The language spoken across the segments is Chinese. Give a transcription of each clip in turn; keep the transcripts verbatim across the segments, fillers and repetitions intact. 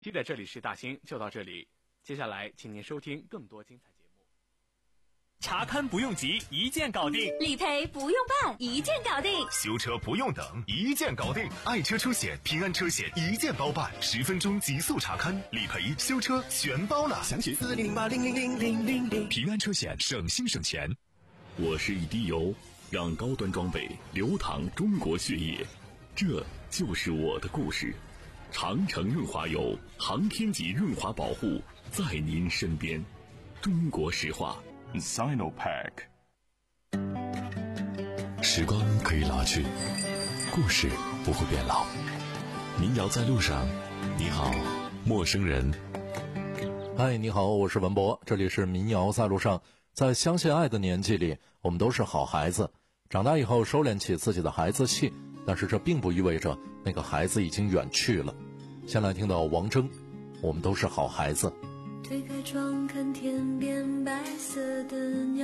期的这里是大兴，就到这里。接下来，请您收听更多精彩节目。 查勘不用急，一键搞定； 理赔不用办，一键搞定； 修车不用等，一键搞定。爱车车险、平安车险一键包办，十分钟极速查勘、理赔、修车全包了。 详询四零零八零零零零零零。 平安车险，省心省钱。 我是一滴油，让高端装备流淌中国血液，这就是我的故事。长城润滑油，航天级润滑保护，在您身边。中国石化 Sinopack。 时光可以老去，故事不会变老。民谣在路上，你好，陌生人。 嗨，你好，我是文博，这里是民谣在路上。在相信爱的年纪里，我们都是好孩子，长大以后收敛起自己的孩子气，但是这并不意味着那个孩子已经远去了。先来听到王铮，我们都是好孩子。 推开窗看天边白色的鸟，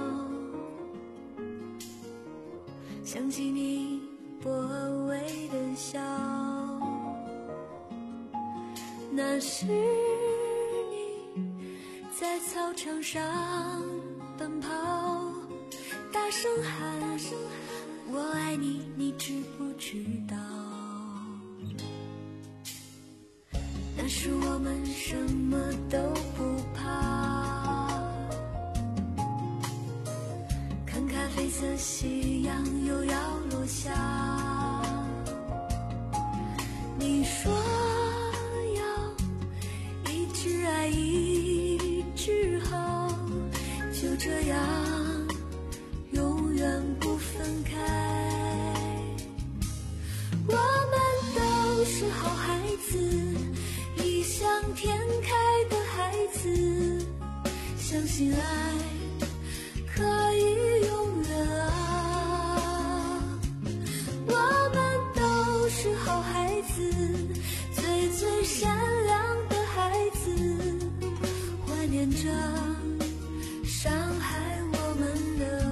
想起你薄微的笑，那是你在操场上奔跑，大声喊我爱你，你知不知道？那时我们什么都不怕，看咖啡色夕阳又要落下，你说要一直爱一直好，就这样永远不分开。我们都是好孩子，异想天开的孩子，相信爱可以永远啊。我们都是好孩子，最最善良的孩子，怀念着伤害我们的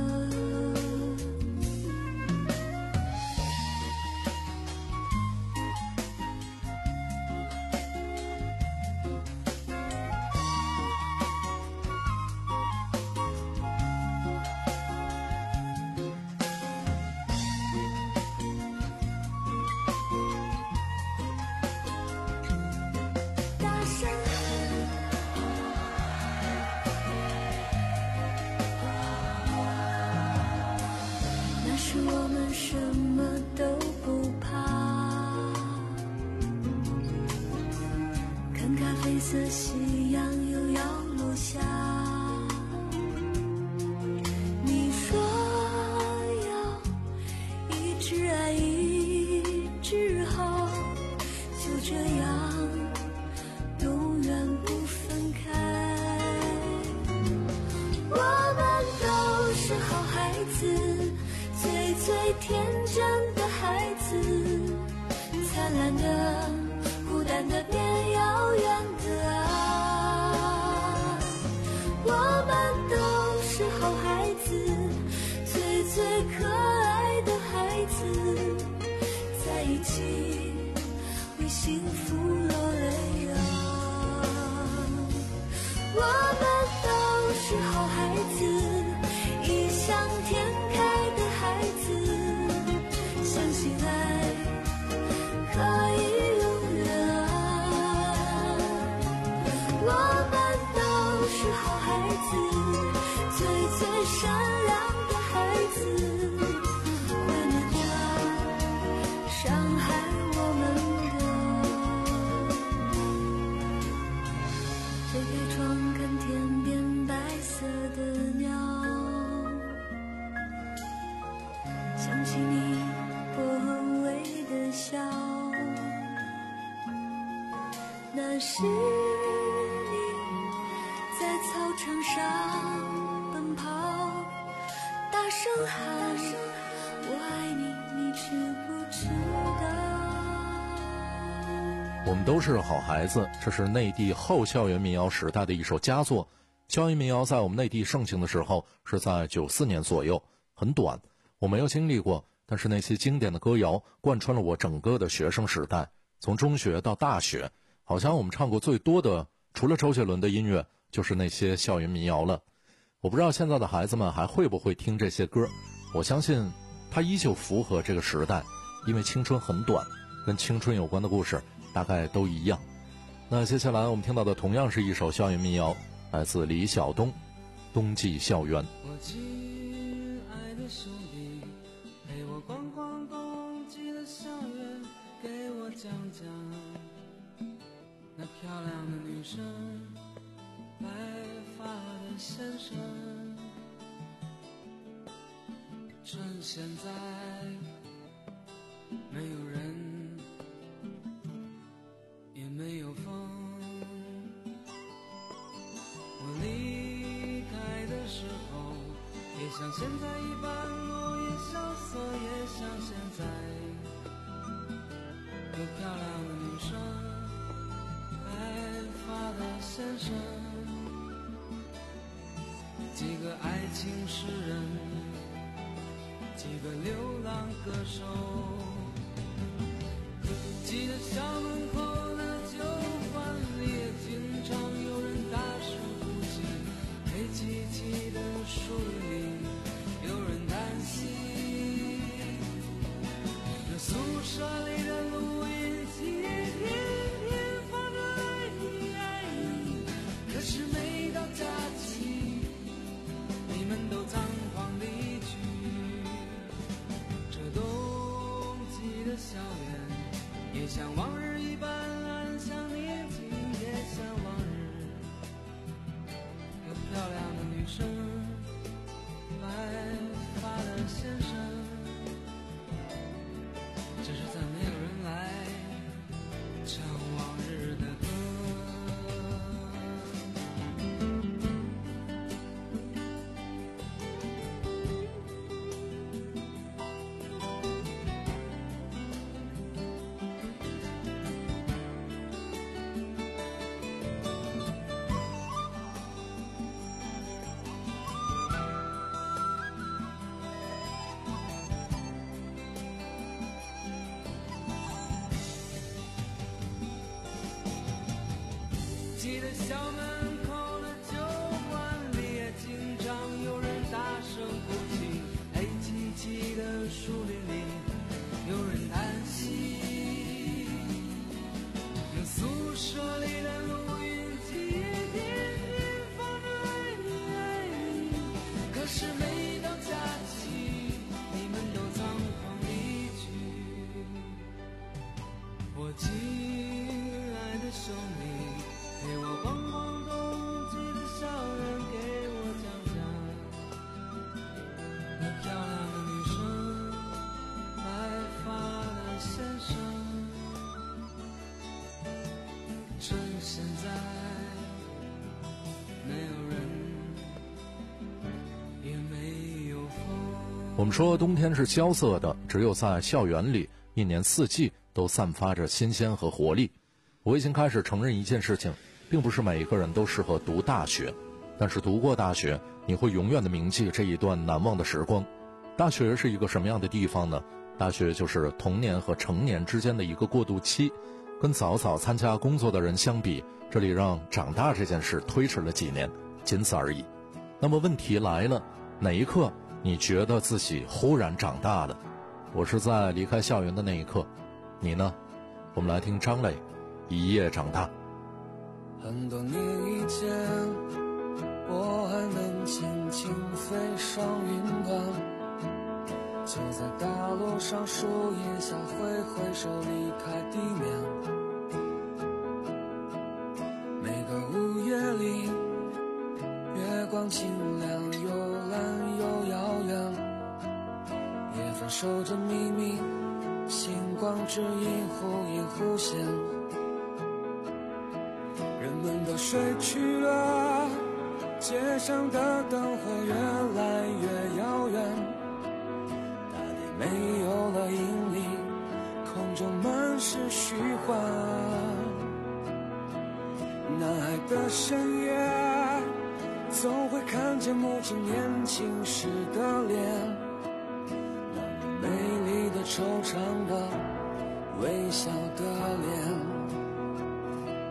黑色夕阳又要落下，你说要一直爱一直好，就这样永远不分开。我们都是好孩子，最最天真的孩子，灿烂的孤单的变遥远的啊，我们都是好孩子，最最可爱的孩子，在一起为幸福落泪啊。我们都是好孩子，异想天开的孩子，相信爱可以永远啊。我们都是好孩子，最最善良的孩子，怀念着伤害我们的。推开窗看天边白色的鸟，想起你薄微的笑，那是你在操场上奔跑，大声喊我爱你，你知不知道？ 我们都是好孩子，这是内地后校园民谣时代的一首佳作。校园民谣在我们内地盛行的时候是在九四年左右，很短，我没有经历过，但是那些经典的歌谣贯穿了我整个的学生时代，从中学到大学， 好像我们唱过最多的，除了周杰伦的音乐，就是那些校园民谣了。我不知道现在的孩子们还会不会听这些歌，我相信它依旧符合这个时代，因为青春很短，跟青春有关的故事大概都一样。那接下来我们听到的同样是一首校园民谣，来自李晓东，《冬季校园》。 我亲爱的兄弟，陪我逛逛冬季的校园，给我讲讲那漂亮的女生，白发的先生。趁现在没有人，也没有风，我离开的时候也像现在一般落叶萧瑟，也像现在有漂亮的女生，白发的先生，几个爱情诗人，几个流浪歌手，记得校门口的旧饭里也经常有人大声哭泣，黑漆漆的树林里有人叹息，那宿舍里的录音机天天放着爱你爱你，可是每到假期你们都仓皇离去，这冬季的校园也像往日一般安详宁静，也像往日有漂亮的女生，白发的先生，只是再没有人来唱往日的歌。记得校门口的酒馆里也经常有人大声哭泣，黑漆漆的树林里有人叹息，那宿舍里的录音机也天天放着爱你爱你，可是每到假期你们都仓皇离去，我亲爱的兄弟，陪我逛逛冬季的校园，给我讲讲那漂亮的女生，白发的先生，趁现在没有人，也没有风。 我们说冬天是萧瑟的，只有在校园里，一年四季都散发着新鲜和活力。我已经开始承认一件事情，并不是每一个人都适合读大学，但是读过大学，你会永远的铭记这一段难忘的时光。大学是一个什么样的地方呢？大学就是童年和成年之间的一个过渡期，跟早早参加工作的人相比，这里让长大这件事推迟了几年，仅此而已。那么问题来了，哪一刻你觉得自己忽然长大了？我是在离开校园的那一刻，你呢？我们来听张磊，一夜长大。 很多年以前，我还能轻轻飞上云端，就在大路上树荫下挥挥手离开地面。每个午夜里，月光清亮又蓝又遥远，夜分守着秘密，星光指引忽隐忽现。人们都睡去了，街上的灯会越来越遥远，大地没有了引力，空中满是虚幻。男孩的深夜，总会看见母亲年轻时的脸，那么美丽的惆怅的微笑的脸。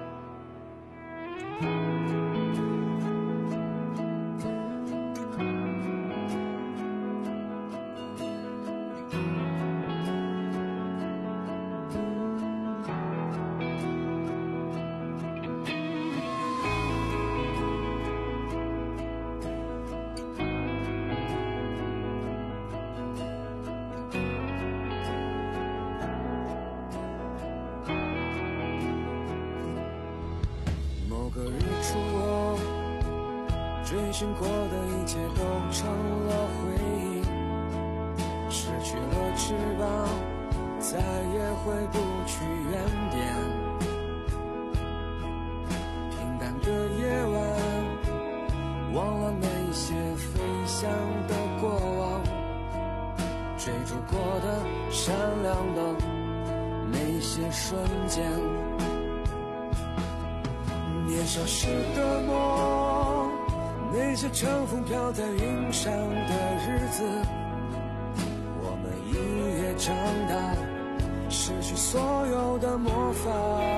追寻过的一切都成了回忆，失去了翅膀，再也回不去原点。平淡的夜晚，忘了那些飞翔的过往，追逐过的闪亮的那些瞬间。年少时的梦，那些乘风飘在云上的日子，我们一越长大，失去所有的魔法，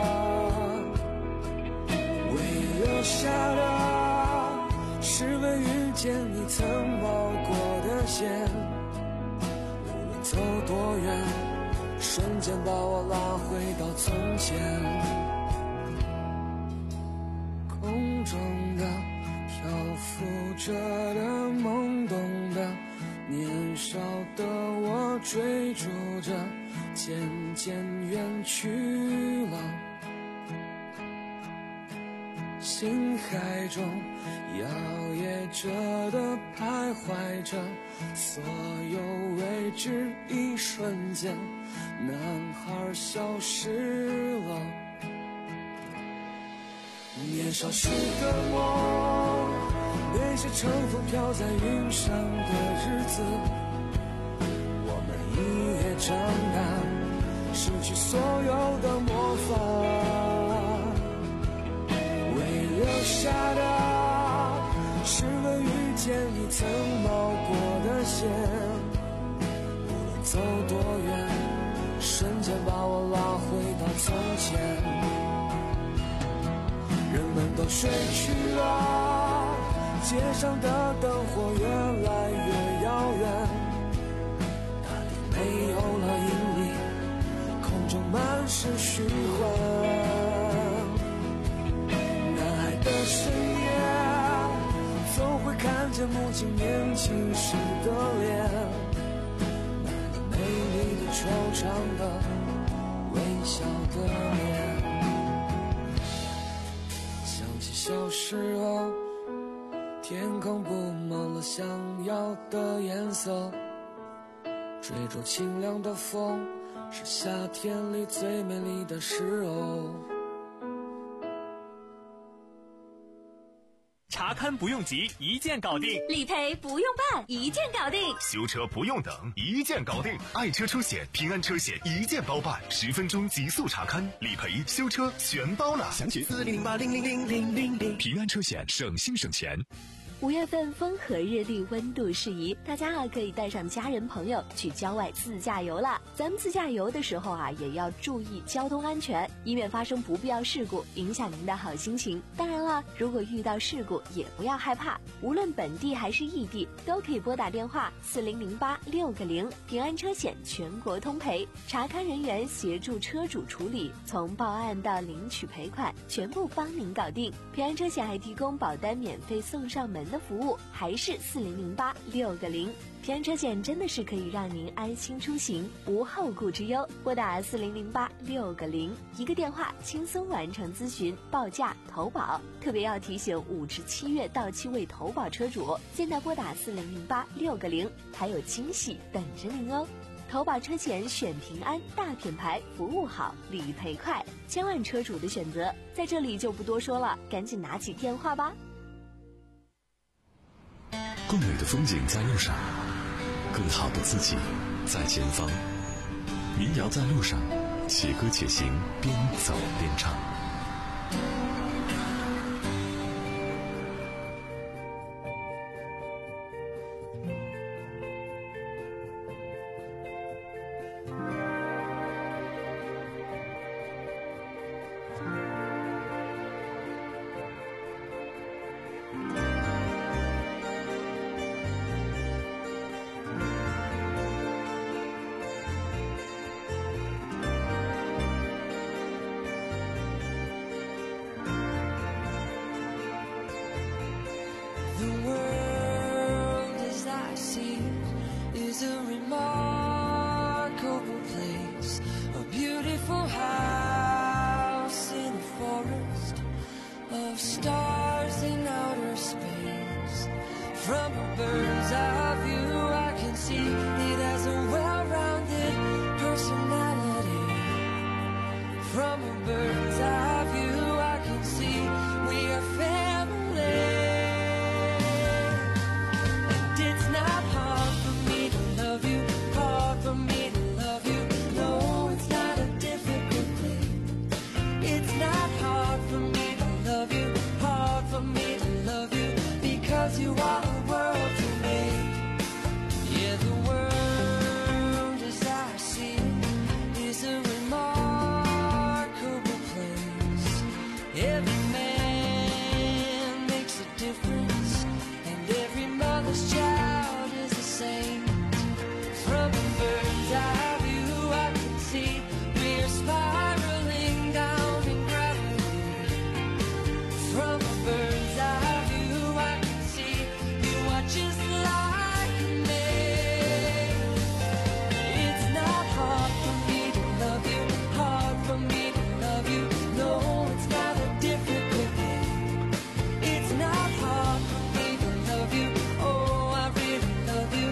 唯一留下的是未遇见你曾冒过的险。无论走多远，瞬间把我拉回到从前。空中的漂浮着的懵懂的年少的我，追逐着渐渐远去了，心海中摇曳着的徘徊着，所有未知一瞬间，男孩消失了。年少时的梦，那些乘风飘在云上的日子，我们一越长大，失去所有的魔法，唯一留下的是未遇见你曾冒过的险。无论走多远，瞬间把我拉回到从前。人们都睡去了，街上的灯火越来越遥远，大地没有了阴影，空中满是虚幻。男孩的深夜，总会看见母亲年轻时的脸，那个美丽的惆怅的微笑的脸。小时候，天空布满了想要的颜色，追逐清凉的风，是夏天里最美丽的时候。 查看不用急，一键搞定； 理赔不用办，一键搞定； 修车不用等，一键搞定。爱车出险、平安车险一键包办，十分钟极速查看，理赔、修车全包了。 详情四零零八零零零零零零。 平安车险，省心省钱。 五月份风和日丽，温度适宜，大家啊可以带上家人朋友去郊外自驾游了。咱们自驾游的时候啊，也要注意交通安全，以免发生不必要事故，影响您的好心情。当然了，如果遇到事故也不要害怕，无论本地还是异地，都可以拨打电话四零零八六个零，平安车险全国通赔，查看人员协助车主处理，从报案到领取赔款，全部帮您搞定。平安车险还提供保单免费送上门的服务，还是四零零八六个零。平安车险真的是可以让您安心出行，无后顾之忧。拨打四零零八六个零，一个电话轻松完成咨询、报价、投保。特别要提醒五至七月到期未投保车主，现在拨打四零零八六个零，还有惊喜等着您哦。投保车险选平安，大品牌，服务好，理赔快，千万车主的选择，在这里就不多说了，赶紧拿起电话吧。 更美的风景在路上，更好的自己在前方。民谣在路上，且歌且行，边走边唱。 Stars in outer space, bird's eye view, I can see it has a well-rounded personality. From a bird's eye view, I can see we are family. And it's not hard for me to love you, hard for me to love you. No, it's not a difficult thing. It's not hard for me to love you, hard for me to love you, because you are the world to me. Yeah, the world as I see it is a remarkable place. Every man makes a difference, and every mother's child is the same. From a bird's eye view, I can see we're spiraling down in gravity. From a bird's eye view, I can see you are just like me. It's not hard for me to love you, hard for me to love you. No, it's not a difficult thing. It's not hard for me to love you. Oh, I really love you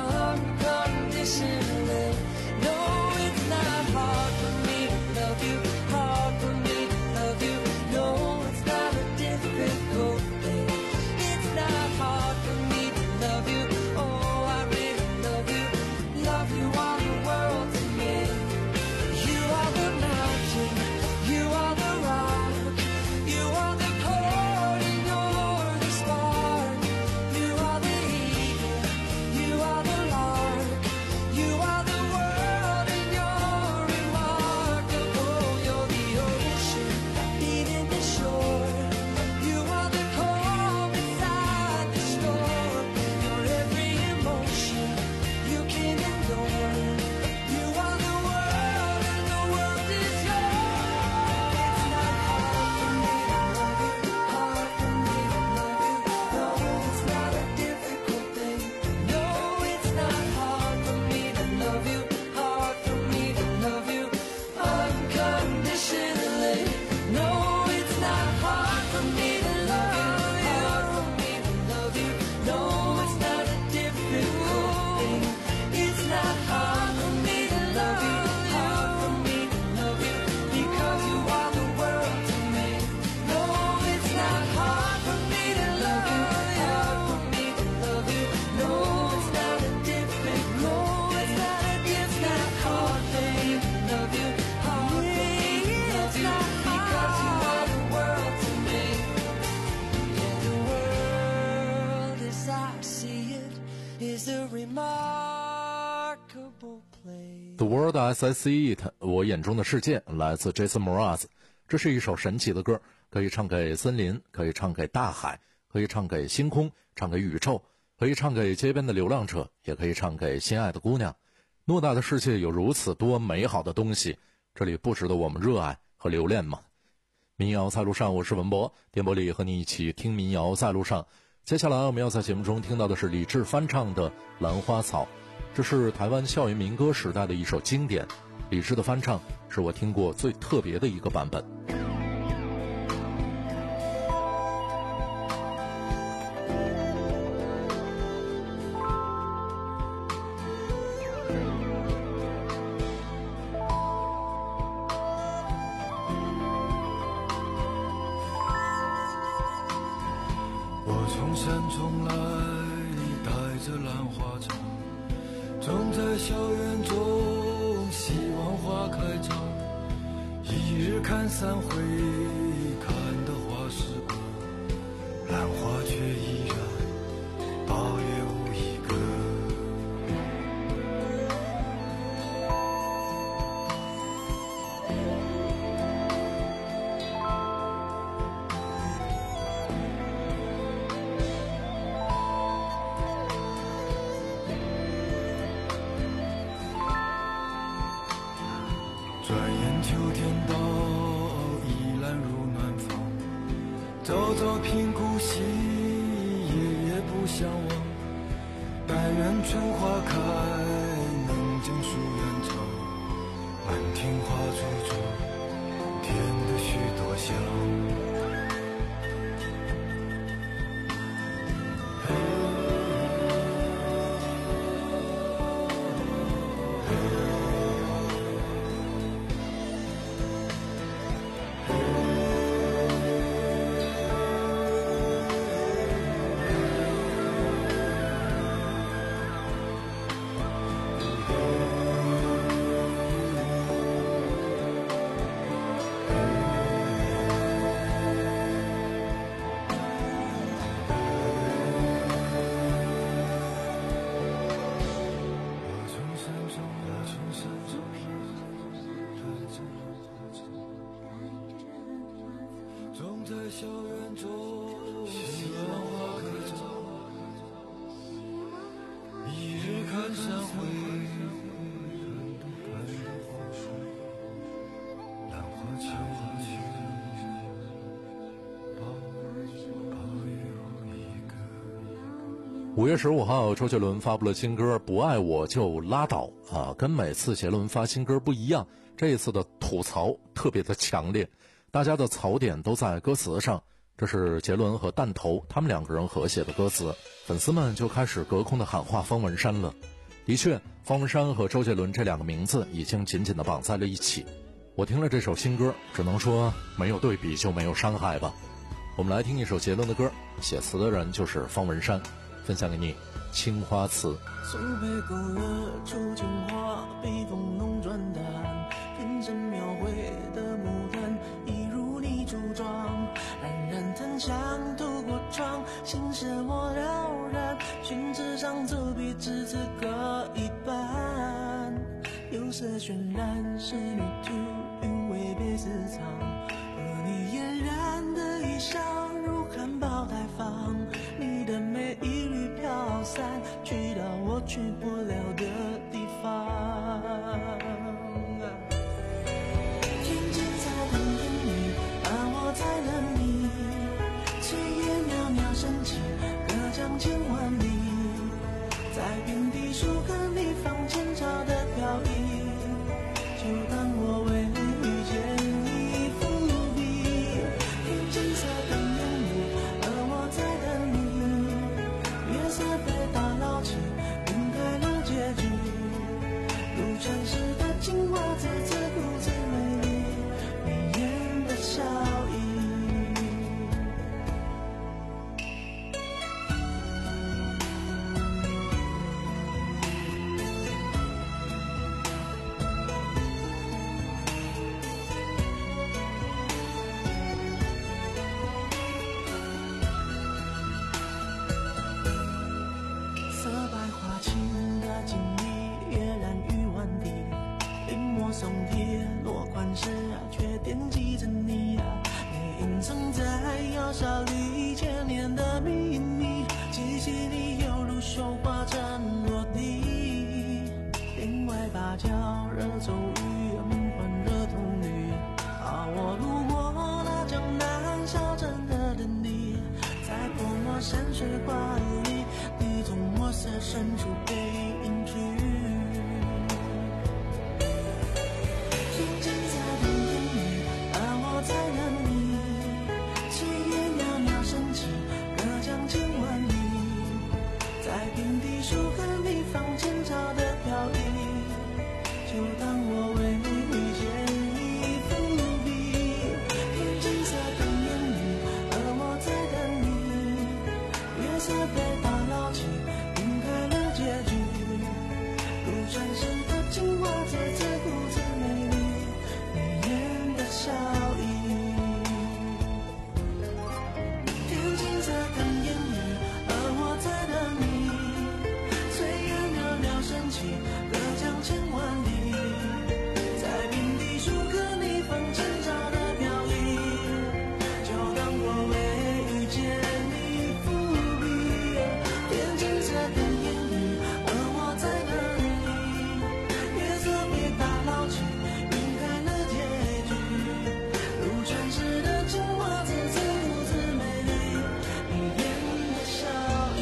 unconditionally. No, it's not hard for me to love you, hard for me to love you. No, it's not a difficult thing. It's not hard for me to love you. Oh, I really love you. Love you all the world to me. You are the mountain, you are the rock, you are the chord and you're the spark. You are the eagle, you are the lark, you are the world and you're remarkable. You're the ocean beating the shore, you are the calm beside the storm. You're every emotion you can endure. You are the world and the world is yours. It's not hard for me to love you, hard for me to love you. No, it's not a difficult thing. No, it's not hard for me to love you, hard for me to love you unconditionally. No, it's not hard for me to love you, hard for me to love you. No, it's not a difficult thing. It's not hard for me to love you, hard for me to love you, because you are the world to me. No, it's not hard for me to love you, hard for me to love you. No, it's not a difficult, no, it's not a it's not hard for me to love you, hard for me to love you, because you are the world to me. Yeah, the world as I see it is a remarkable place. The World as I See It， 我眼中的世界，来自 Jason Mraz。这是一首神奇的歌，可以唱给森林，可以唱给大海，可以唱给星空，唱给宇宙，可以唱给街边的流浪者，也可以唱给心爱的姑娘。偌大的世界有如此多美好的东西，这里不值得我们热爱和留恋吗？民谣在路上，我是文博，电波里和你一起听民谣在路上。接下来我们要在节目中听到的是李志翻唱的《兰花草》，这是台湾校园民歌时代的一首经典。李志的翻唱是我听过最特别的一个版本。 从山中来，带着兰花草，种在校园中，希望花开早。一日看三回，看的花时过，兰花却依然八月无一个。转眼秋天到，依然如暖风。朝朝频顾惜，夜夜不相忘。但愿春花开，能将树远长。满庭花簇簇，添得许多香。嘿在校园中，希望花开着，一日看山回，看着黄树，兰花秋去，抱抱有一个。 五月十五号，周杰伦发布了新歌《不爱我就拉倒》啊，跟每次杰伦发新歌不一样，这一次的吐槽特别的强烈，大家的槽点都在歌词上。这是杰伦和弹头他们两个人合写的歌词，粉丝们就开始隔空的喊话方文山了。的确，方文山和周杰伦这两个名字已经紧紧地绑在了一起。我听了这首新歌，只能说没有对比就没有伤害吧。我们来听一首杰伦的歌，写词的人就是方文山，分享给你青花瓷。 苏北勾勒出情花，笔锋浓转淡，天真描绘的牡丹，一如你柱状，冉冉檀香透过窗，心事我了然，宣纸上走笔至此各一半，釉色渲染仕女图，韵味被私藏，和你嫣然的衣裳如含苞待放，你的美一缕飘散，去到我去不了的地方。天际在等烟雨，而我在等你，炊烟袅袅升起，隔江千万里，在遍地树根里放前朝的飘逸，就当我为你遇见你伏笔。天际在等烟雨，而我在等你，月色被打捞起，晕开了结局，如传世的青花瓷，自顾自美丽，眉眼的笑意。色白花青的锦衣，跃然于万里，临摹松贴落款时啊，却惦记着你啊，你隐藏在窑烧里千年的秘密，气息里犹如绣花针落地，帘外芭蕉惹骤雨，梦幻惹童女，啊，我路过那江南小镇的等你，在泼墨山水画里，你从墨色深处被隐去。天际在等烟雨，而我在等你，炊烟袅袅升起，隔江千万里，在遍地树根里放前朝的飘逸，就当我为你遇见你伏笔。天际在等烟雨，而我在等你，月色被打捞起，晕开了结局，如传世的青花瓷，自顾自美丽，眉眼的笑意。天际在等烟雨，而我在等你，炊烟袅袅升起，隔江千万里，在遍地树根里放前朝的飘逸，就当我为遇见你伏笔。天际在等烟雨，而我在等你，月色被打捞起，晕开了结局，如传世的青花瓷，自顾自美丽，眉眼的笑意。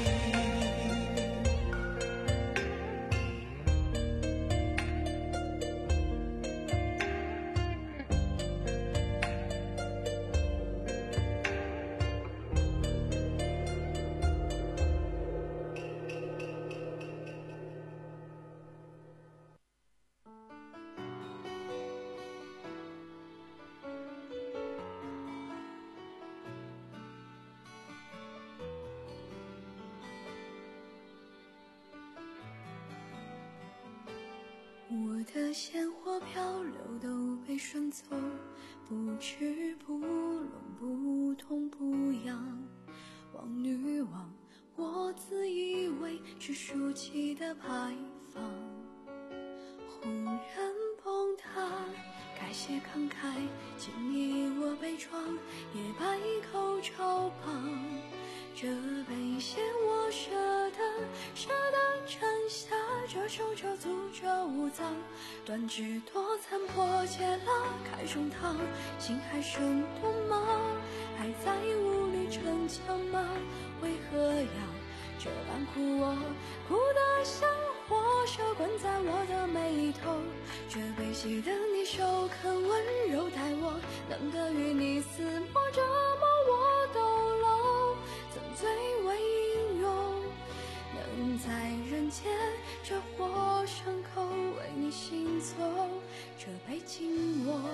我的鲜活漂流都被顺走，不屈不撓，不痛不痒。望女王，我自以为是书记的牌坊，轰然崩塌，改写些慷慨，轻易我悲怆，也百口朝旁。这杯血我舍得，舍得沉下，这手就诅咒无藏。断指多残破戒了，开胸膛，心还生动吗？还在无力逞强吗？为何要这般苦我？苦得像火烧滚在我的眉头。这悲喜的你手肯温柔待我，能得与你厮磨折磨我斗楼，怎最为英勇？能在人间这火山口为你行走这杯敬我。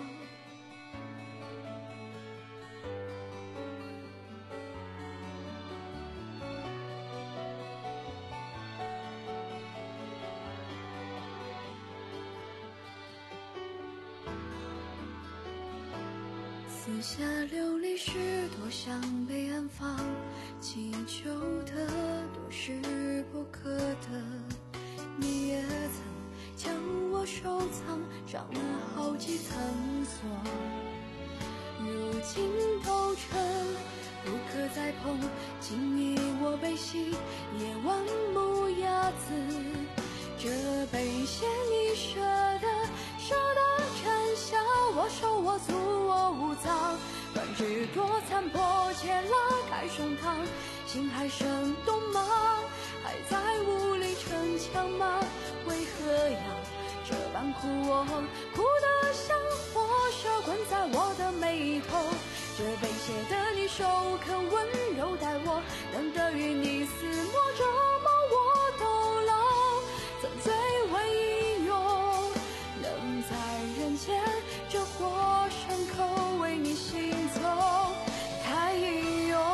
四下流离时多想被安放，祈求的多是不可得。你也曾将我收藏，上了好几层锁，如今都成不可再碰。轻易我悲喜，也万木压子。这杯血你舍得，舍得沉下，我手我足我无藏。断指多残破戒了，开胸膛，心还生动吗？还在无力逞强吗？为何要这般苦我？苦得像火烧滚在我的眉头。这杯血的你手肯温柔待我，能得与你厮磨折磨我斗楼，怎最为英勇？能在人间这火山口为你行走太英勇。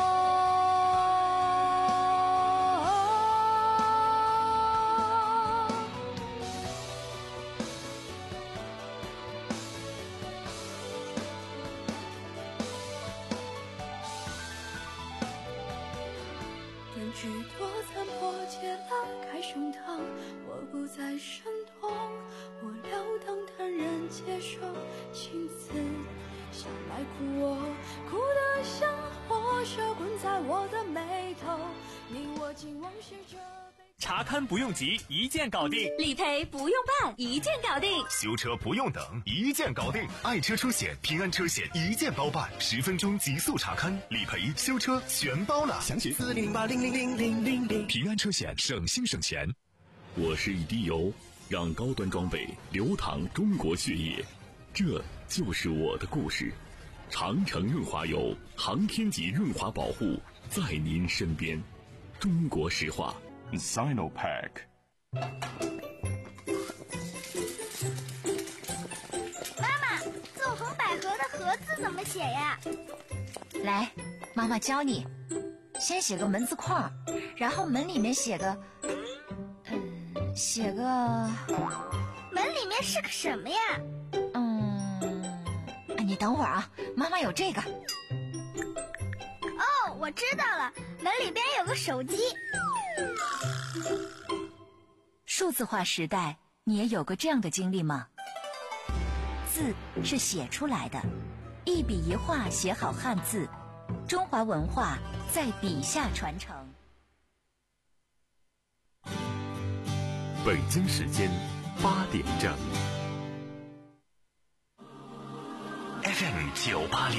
断指多残破戒了，开胸膛，我不再生动，我了当坦然接受，青刺想来苦我，苦得像火烧滚在我的眉头。你我今往事这查看不用急，一键搞定； 理赔不用办，一键搞定； 修车不用等，一键搞定。爱车出险、平安车险一键包办，十分钟极速查看，理赔、修车全包了。 详情四零零八零零零零零零。平安车险，省心省钱。 我是一滴油，让高端装备流淌中国血液，这就是我的故事。长城润滑油，航天级润滑保护，在您身边。中国石化。 Sinopack。 妈妈，纵横捭阖的阖字怎么写呀？ 来，妈妈教你。先写个门字框，然后门里面写个，嗯，写个。 门里面是个什么呀？ 嗯，你等会儿啊，妈妈有这个。 哦，我知道了，门里边有个手机。 数字化时代，你也有过这样的经历吗？字是写出来的，一笔一画写好汉字，中华文化在笔下传承。 北京时间八点整。 F M 九八六。